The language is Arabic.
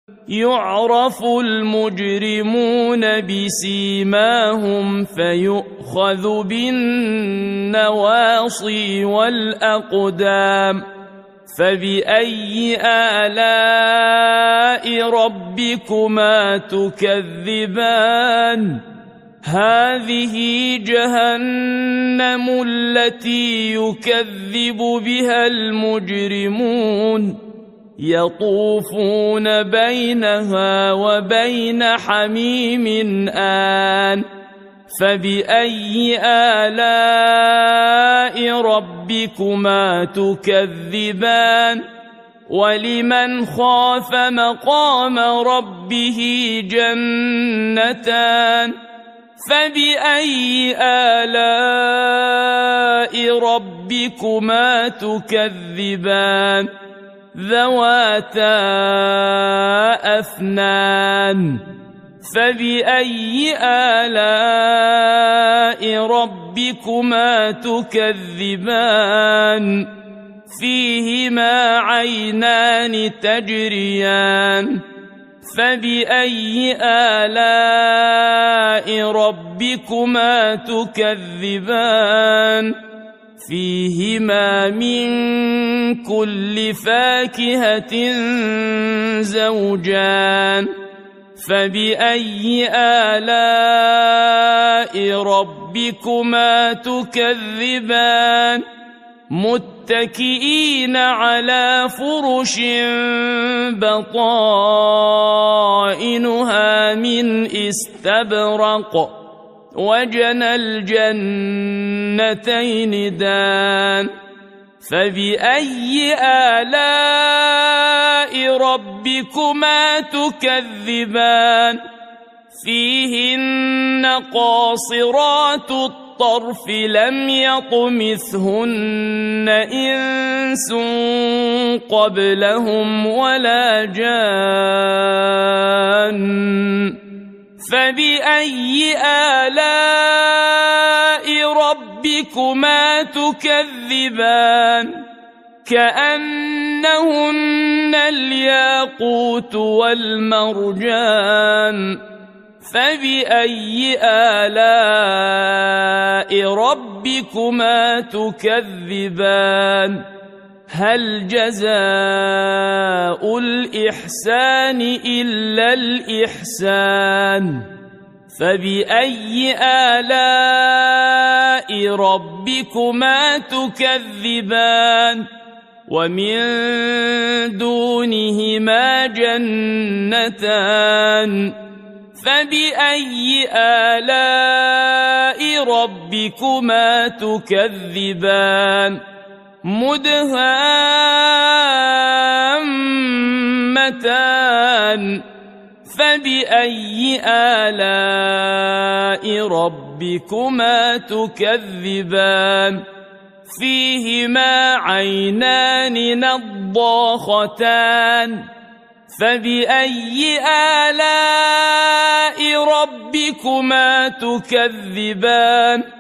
يعرف المجرمون بسيماهم فيؤخذ بالنواصي والأقدام فبأي آلاء ربكما تكذبان هذه جهنم التي يكذب بها المجرمون يطوفون بينها وبين حميم آن فبأي آلاء ربكما تكذبان ولمن خاف مقام ربه جنتان فبأي آلاء ربكما تكذبان ذواتا أفنان فبأي آلاء ربكما تكذبان فيهما عينان تجريان فبأي آلاء ربكما تكذبان فيهما من كل فاكهة زوجان فبأي آلاء ربكما تكذبان متكئين على فرش بطائنها من استبرق وجنى الجنتين دان فبأي آلاء ربكما تكذبان فيهن قاصرات الطرف لم يطمثهن إنس قبلهم ولا جان فبأي آلاء ربكما تكذبان كأنهن الياقوت والمرجان فبأي آلاء ربكما تكذبان هل جزاء الإحسان إلا الإحسان فبأي آلاء ربكما تكذبان ومن دونهما جنتان فبأي آلاء ربكما تكذبان مدهامتان فبأي آلاء ربكما تكذبان فيهما عينان نضاختان فبأي آلاء ربكما تكذبان